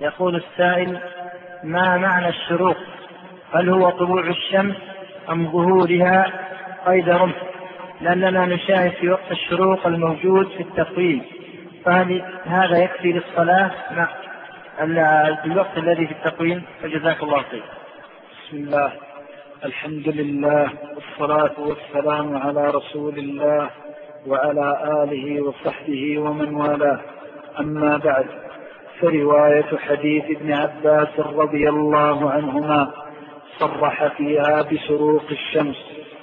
يقول السائل: ما معنى الشروق؟ هل هو طلوع الشمس أم ظهورها قيد رمح؟ لأننا نشاهد في وقت الشروق الموجود في التقويم، فهل هذا يكفي للصلاة مع الوقت الذي في التقويم؟ فجزاك الله خير. بسم الله، الحمد لله، والصلاة والسلام على رسول الله وعلى آله وصحبه ومن والاه. أما بعد، فرواية حديث ابن عباس رضي الله عنهما صرح فيها بشروق الشمس،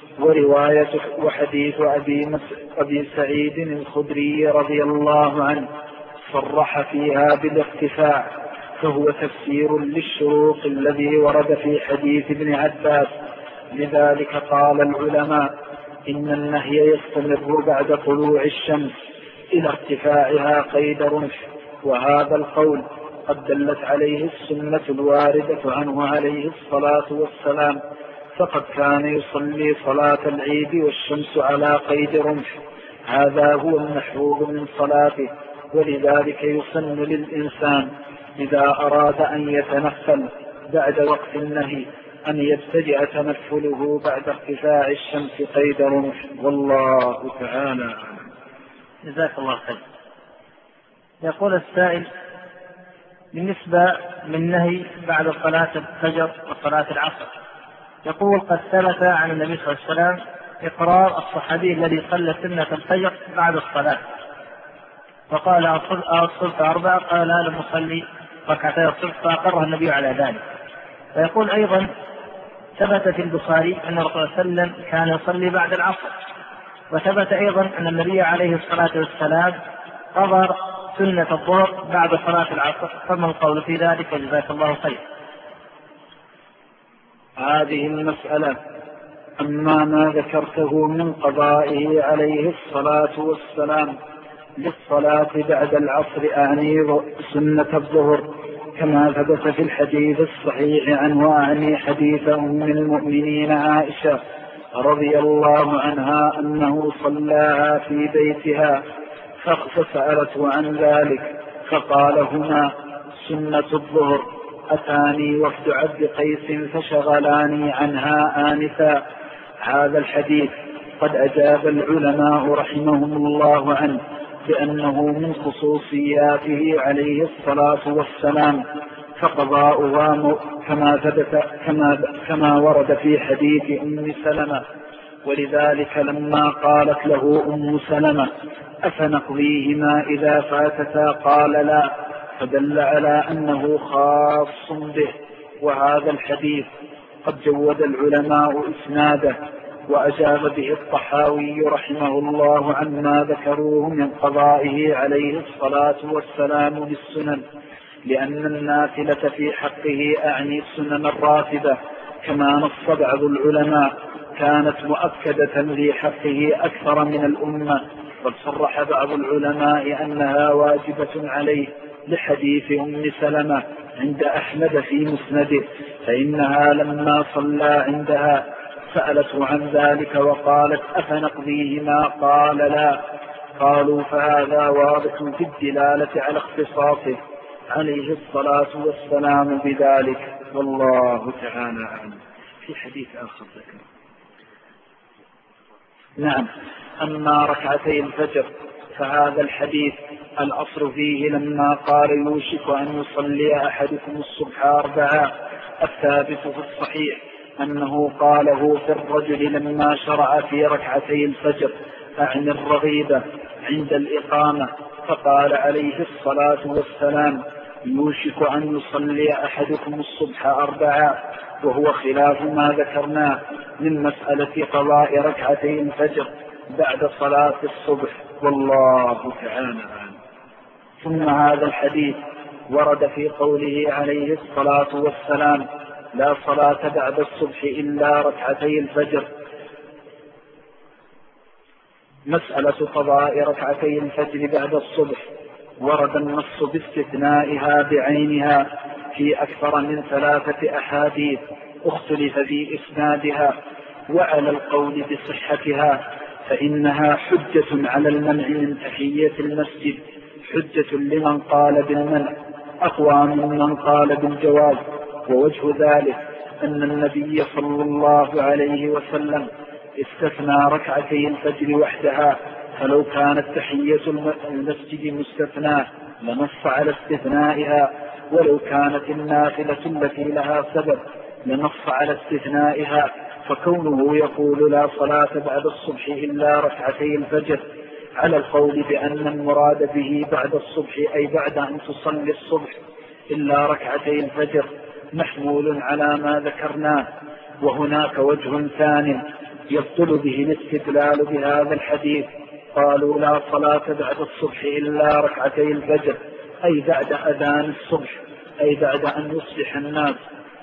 وحديث أبي سعيد الخدري رضي الله عنه صرح فيها بالارتفاع، فهو تفسير للشروق الذي ورد في حديث ابن عباس. لذلك قال العلماء إن النهي يستمر بعد طلوع الشمس إلى ارتفاعها قيد رمح، وهذا القول قد دلت عليه السنة الواردة عنه عليه الصلاة والسلام، فقد كان يصلي صلاة العيد والشمس على قيد رمح، هذا هو المحفوظ من صلاته. ولذلك يسن للإنسان إذا أراد أن يتنفل بعد وقت النهي أن يبتدئ تنفله بعد ارتفاع الشمس قيد رمح، والله تعالى. جزاك الله خير. يقول السائل: بالنسبة للنهي بعد صلاة الفجر وصلاة العصر، يقول: قد ثبت عن النبي صلى الله عليه وسلم إقرار الصحابي الذي صلى سنة الفجر بعد الصلاة، فقال: الصبح 4، قال: لا، لم أصلي ركعتي الصبح، فأقره النبي على ذلك. فيقول أيضا: ثبت في البخاري أن الرسول صلى الله عليه وسلم كان يصلي بعد العصر، وثبت أيضا أن النبي عليه الصلاة والسلام قضى سنة الظهر بعد صلاة العصر، فما القول في ذلك؟ وجزاك الله خير. هذه المسألة، أما ما ذكرته من قضائه عليه الصلاة والسلام للصلاة بعد العصر، أعني سنة الظهر كما ثبت في الحديث الصحيح عنه، وأعني حديث أم المؤمنين عائشة رضي الله عنها أنه صلاها في بيتها، فسألته عن ذلك فقال: هما سنة الظهر، أتاني وفد عبد قيس فشغلاني عنها آنفا. هذا الحديث قد أجاب العلماء رحمهم الله عنه بأنه من خصوصياته عليه الصلاة والسلام، فقضاؤها كما ورد في حديث أم سلمة. ولذلك لما قالت له أم سلمة: أفنقضيهما إذا فاتتا؟ قال: لا، فدل على أنه خاص به. وهذا الحديث قد جود العلماء إسناده، وأجاب به الطحاوي رحمه الله عما ذكروه من قضائه عليه الصلاة والسلام بالسنن، لأن النافلة في حقه أعني السنن الراتبة كما نص بعض العلماء كانت مؤكدة في حقه أكثر من الأمة، قد صرح بعض العلماء أنها واجبة عليه لحديث أم سلمة عند أحمد في مسنده، فإنها لما صلى عندها سألته عن ذلك وقالت: أفنقضيهما؟ قال: لا. قالوا: فهذا واضح في الدلالة على اختصاصه عليه الصلاة والسلام بذلك، والله تعالى أعلم. في حديث آخر ذكر. نعم، أما ركعتي الفجر فهذا الحديث الأصل فيه لما قال: يوشك أن يصلي أحدكم الصبح 4، الثابت في الصحيح أنه قاله في الرجل لما شرع في ركعتي الفجر، أعني الرغيبة عند الإقامة، فقال عليه الصلاة والسلام: يوشك أن يصلي أحدكم الصبح 4، وهو خلاف ما ذكرناه من مسألة قضاء ركعتي الفجر بعد صلاة الصبح، والله تعالى. ثم هذا الحديث ورد في قوله عليه الصلاة والسلام: لا صلاة بعد الصبح إلا ركعتي الفجر. مسألة قضاء ركعتي الفجر بعد الصبح ورد النص باستثنائها بعينها في أكثر من 3 أحاديث اختلف في إسنادها، وعلى القول بصحتها فإنها حجة على المنع من تحية المسجد، حجة لمن قال بالمنع، أقوى ممن قال بالجواز. ووجه ذلك أن النبي صلى الله عليه وسلم استثنى ركعتي الفجر وحدها، فلو كانت تحية المسجد مستثناه لنص على استثنائها، ولو كانت النافلة التي لها سبب لنص على استثنائها. فكونه يقول لا صلاة بعد الصبح إلا ركعتي الفجر على القول بأن المراد به بعد الصبح أي بعد أن تصلي الصبح إلا ركعتي الفجر محمول على ما ذكرناه. وهناك وجه ثاني يبطل به الاستدلال بهذا الحديث. قالوا لا صلاة بعد الصبح إلا ركعتي الفجر أي بعد أذان الصبح، أي بعد أن يصبح الناس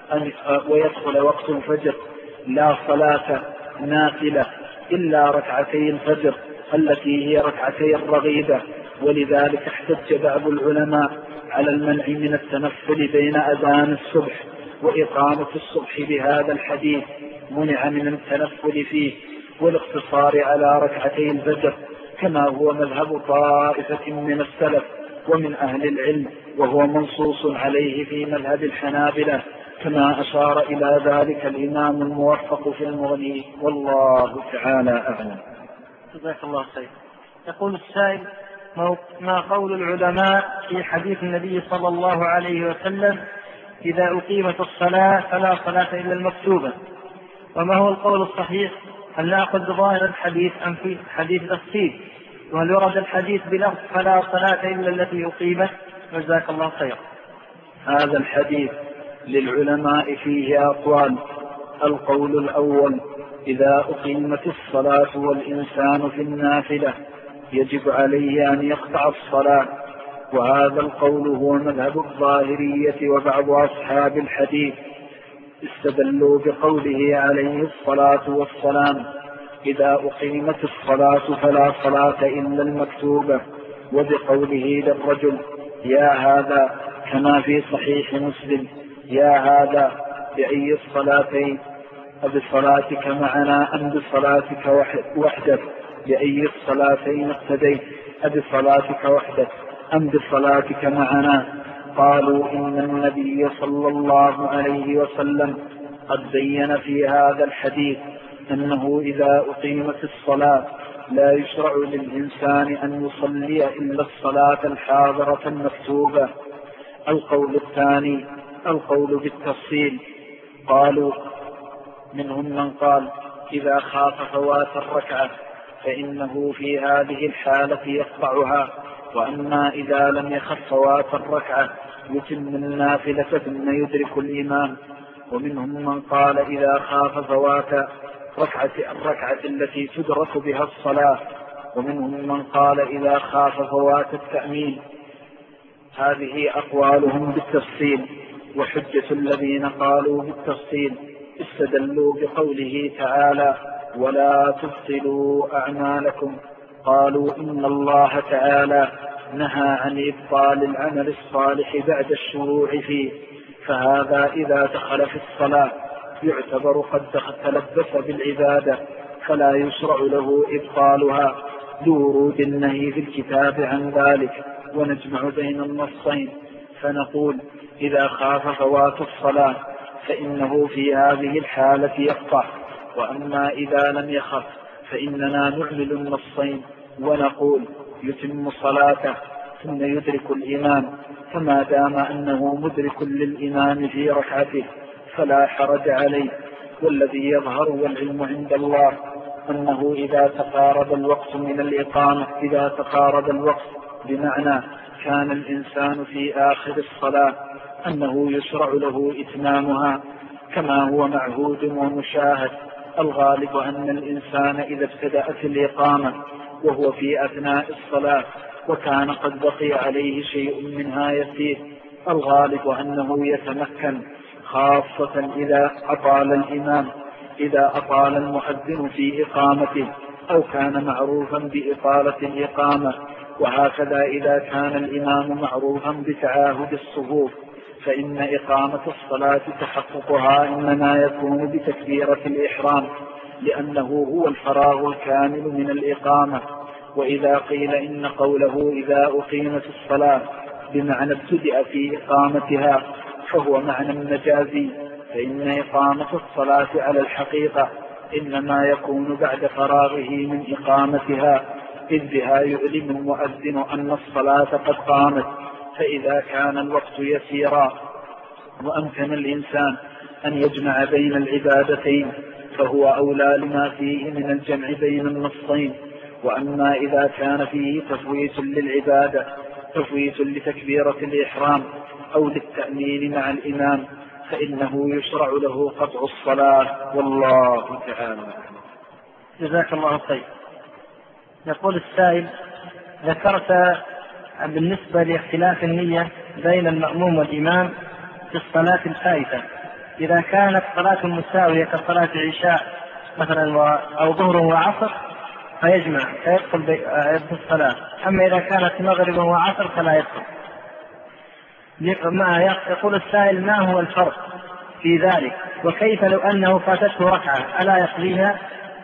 ويدخل وقت الفجر. لا صلاة نافلة إلا ركعتي الفجر التي هي ركعتي الرغيبة. ولذلك احتج بعض العلماء على المنع من التنفل بين أذان الصبح وإقامة الصبح بهذا الحديث، منع من التنفل فيه والاقتصار على ركعتي الفجر، كما هو مذهب طائفة من السلف ومن أهل العلم، وهو منصوص عليه في مذهب الحنابلة، كما أشار إلى ذلك الإمام الموفق في المغني، والله تعالى أعلم. جزاك الله خير. يقول السائل: ما قول العلماء في حديث النبي صلى الله عليه وسلم إذا أقيمت الصلاة فلا صلاة إلا المكتوبة؟ وما هو القول الصحيح؟ هل نأخذ بظاهر الحديث أم في حديث تفصيل؟ وهل ورد الحديث بلفظ فلا صلاة إلا التي أقيمت؟ جزاك الله خير. هذا الحديث للعلماء فيه أقوال. القول الأول: إذا أقيمت الصلاة والإنسان في النافلة يجب عليه أن يقطع الصلاة، وهذا القول هو مذهب الظاهرية وبعض أصحاب الحديث. استدلوا بقوله عليه الصلاة والسلام: إذا أقيمت الصلاة فلا صلاة إلا المكتوبة، وبقوله للرجل: يا هذا، كما في صحيح مسلم: يا هذا بأي الصلاتين، أبصلاتك معنا أم بصلاتك وحدك؟ بأي الصلاتين اقتديت، أبصلاتك وحدك أم بصلاتك معنا؟ قالوا إن النبي صلى الله عليه وسلم قد بين في هذا الحديث أنه إذا أقيمت الصلاة لا يشرع للإنسان أن يصلي إلا الصلاة الحاضرة المكتوبة. القول الثاني القول بالتفصيل. قالوا منهم من قال إذا خاف فوات الركعة فإنه في هذه الحالة يقطعها، وأما إذا لم يخف فوات الركعة يتم النافلة ثم يدرك الإمام. ومنهم من قال إذا خاف فوات الركعة التي تدرك بها الصلاة. ومنهم من قال إذا خاف فوات التأمين. هذه أقوالهم بالتفصيل. وحجة الذين قالوا بالتفصيل استدلوا بقوله تعالى: ولا تبطلوا أعمالكم. قالوا إن الله تعالى نهى عن إبطال العمل الصالح بعد الشروع فيه، فهذا إذا دخل في الصلاة يعتبر قد تلبس بالعبادة، فلا يشرع له إبطالها لورود النهي في الكتاب عن ذلك. ونجمع بين النصين فنقول: إذا خاف فوات الصلاة فإنه في هذه الحالة يقطع، وأما إذا لم يخف فإننا نعمل النصين ونقول يتم صلاته ثم يدرك الإمام، فما دام أنه مدرك للإمام في ركعته فلا حرج عليه. والذي يظهر والعلم عند الله أنه إذا تقارب الوقت من الإقامة، إذا تقارب الوقت بمعنى كان الإنسان في آخر الصلاة، أنه يشرع له إتمامها كما هو معهود ومشاهد. الغالب أن الإنسان إذا ابتدأت الإقامة وهو في أثناء الصلاة وكان قد بقي عليه شيء منها يسير، الغالب أنه يتمكن، خاصة إذا أطال الإمام، إذا أطال المؤذن في إقامته أو كان معروفا بإطالة الإقامة. وهكذا إذا كان الإمام معروفا بتعاهد الصفوف، فإن إقامة الصلاة تحققها إنما يكون بتكبيرة الإحرام، لأنه هو الفراغ الكامل من الإقامة. وإذا قيل إن قوله إذا أقيمت الصلاة بمعنى ابتدأ في إقامتها، فهو معنى مجازي، فإن إقامة الصلاة على الحقيقة إنما يكون بعد فراغه من إقامتها، إذ بها يعلم المؤذن أن الصلاة قد قامت. فإذا كان الوقت يسيرا وأمكن الإنسان أن يجمع بين العبادتين فهو أولى لما فيه من الجمع بين النصين. وأما إذا كان فيه تفويت للعبادة، تفويت لتكبيرة الإحرام أو للتأمين مع الإمام، فإنه يشرع له قطع الصلاة، والله تعالى. جزاك الله خير. يقول السائل: ذكرت بالنسبة لاختلاف النية بين المأموم والإمام في الصلاة الفائتة، إذا كانت صلاة مساوية كصلاة العشاء مثلا أو ظهر وعصر فيجمع فيدخل في الصلاة، أما إذا كانت مغرب وعصر فلا يدخل. يقول السائل: ما هو الفرق في ذلك؟ وكيف لو أنه فاتته ركعة ألا يقضيها؟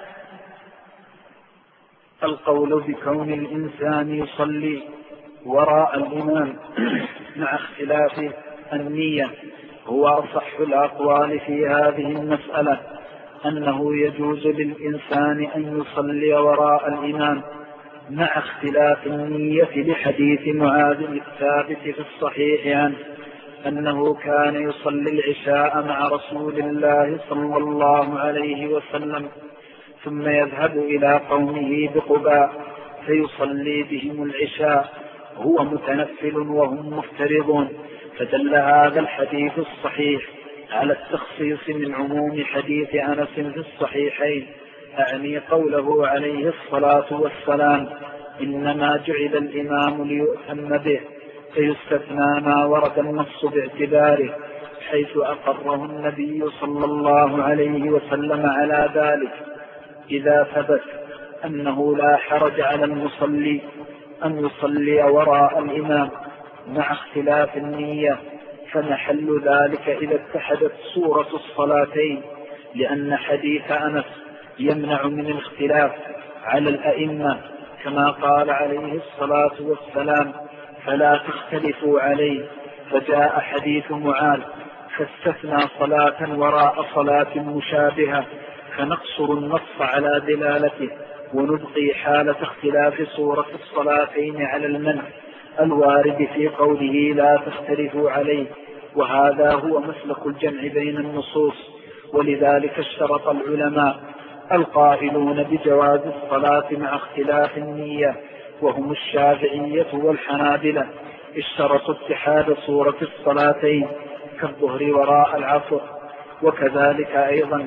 القول بكون الإنسان يصلي وراء الإمام مع اختلاف النية هو أصح الأقوال في هذه المسألة، أنه يجوز للإنسان أن يصلي وراء الإمام مع اختلاف النية، لحديث معاذ الثابت في الصحيح عنه أنه كان يصلي العشاء مع رسول الله صلى الله عليه وسلم، ثم يذهب إلى قومه بقباء فيصلي بهم العشاء، هو متنفل وهم مفترضون. فدل هذا الحديث الصحيح على التخصيص من عموم حديث أنس في الصحيحين، أعني قوله عليه الصلاة والسلام: إنما جعل الإمام ليؤتم به، فيستثنى ما ورد النص باعتباره، حيث أقره النبي صلى الله عليه وسلم على ذلك، إذا ثبت أنه لا حرج على المصلي أن يصلي وراء الإمام مع اختلاف النية، فمحل ذلك إذا اتحدت صورة الصلاتين، لأن حديث أنس يمنع من الاختلاف على الأئمة، كما قال عليه الصلاة والسلام: فلا تختلفوا عليه. فجاء حديث معاذ فاستثنى صلاة وراء صلاة مشابهة، فنقصر النص على دلالته ونبقي حالة اختلاف صورة الصلاتين على المنع الوارد في قوله لا تختلفوا عليه، وهذا هو مسلك الجمع بين النصوص. ولذلك اشترط العلماء القائلون بجواز الصلاة مع اختلاف النية، وهم الشافعية والحنابلة، اشترطوا اتحاد صورة الصلاتين كالظهر وراء العصر. وكذلك أيضا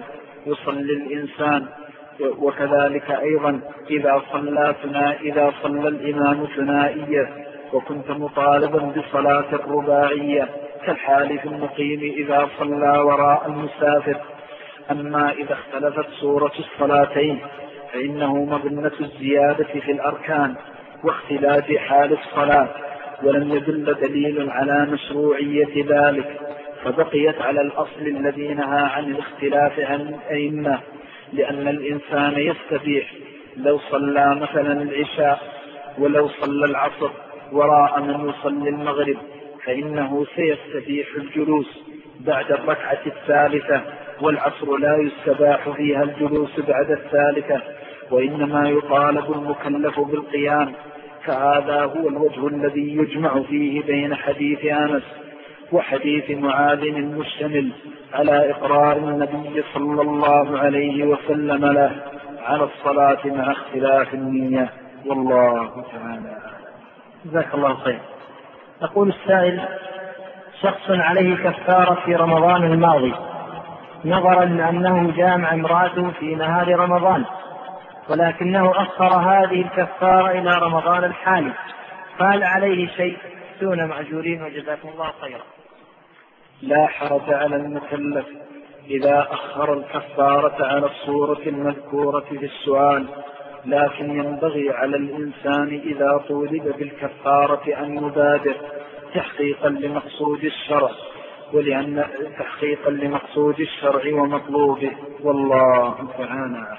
إذا صلى الإمام ثنائية وكنت مطالبا بصلاة الرباعية، كالحال في المقيم إذا صلى وراء المسافر. أما إذا اختلفت صورة الصلاتين فإنه مظنة الزيادة في الأركان واختلاف حال الصلاة، ولم يدل دليل على مشروعية ذلك، فبقيت على الأصل الذي نهى عن الاختلاف عن الأئمة، لأن الإنسان يستبيح لو صلى مثلا العشاء ولو صلى العصر وراء من يصلي المغرب، فإنه سيستبيح الجلوس بعد الركعة الثالثة، والعصر لا يستباح فيها الجلوس بعد الثالثة، وإنما يطالب المكلف بالقيام. فهذا هو الوجه الذي يجمع فيه بين حديث أنس وحديث معاذ المشتمل على إقرار النبي صلى الله عليه وسلم له على الصلاة مع اختلاف النية، والله تعالى. جزاك الله خير. يقول السائل: شخص عليه كفارة في رمضان الماضي نظرا لأنه جامع امرأته في نهار رمضان، ولكنه أخر هذه الكفارة إلى رمضان الحالي، فهل عليه شيء دون معجورين؟ وجزاكم الله خيرا. لا حرج على المكلف إذا أخر الكفارة على الصورة المذكورة في السؤال، لكن ينبغي على الإنسان إذا طولب بالكفارة أن يبادر تحقيقا لمقصود الشرع، ولأن تحقيقا لمقصود الشرع ومطلوبه، والله تعالى.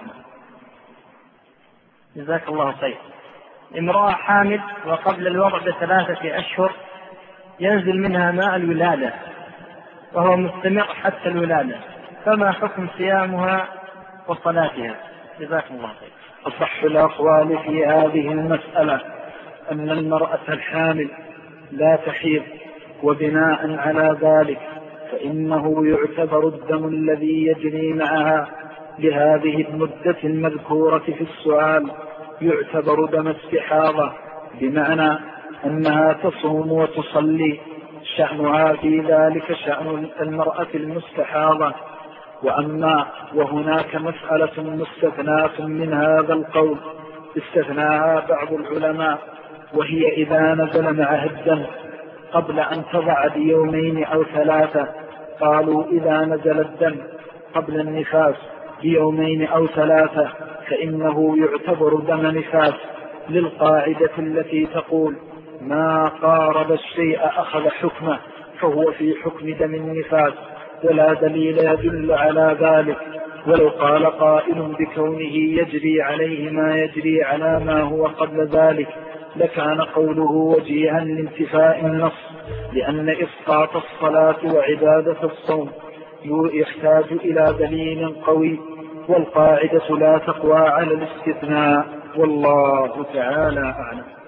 جزاك الله خير. امرأة حامل وقبل الوضع ب3 أشهر ينزل منها ماء الولادة وهو مستمر حتى الولادة، فما حكم صيامها وصلاتها؟ جزاكم الله خير. أصح الأقوال في هذه المسألة أن المرأة الحامل لا تحيض، وبناء على ذلك فإنه يعتبر الدم الذي يجري معها لهذه المدة المذكورة في السؤال يعتبر دم استحاضة، بمعنى أنها تصوم وتصلي، شأنها في ذلك شأن المرأة المستحاضة. وهناك مسألة مستثناة من هذا القول استثناها بعض العلماء، وهي إذا نزل معها الدم قبل أن تضع بيومين أو ثلاثة. قالوا إذا نزل الدم قبل النفاس بيومين أو ثلاثة فإنه يعتبر دم نفاس، للقاعدة التي تقول ما قارب الشيء أخذ حكمه فهو في حكم دم النفاس، ولا دليل يدل على ذلك. ولو قال قائل بكونه يجري عليه ما يجري على ما هو قبل ذلك لكان قوله وجيها لانتفاء النص، لأن إسقاط الصلاة وعبادة الصوم يحتاج إلى دليل قوي، والقاعدة لا تقوى على الاستثناء، والله تعالى أعلم.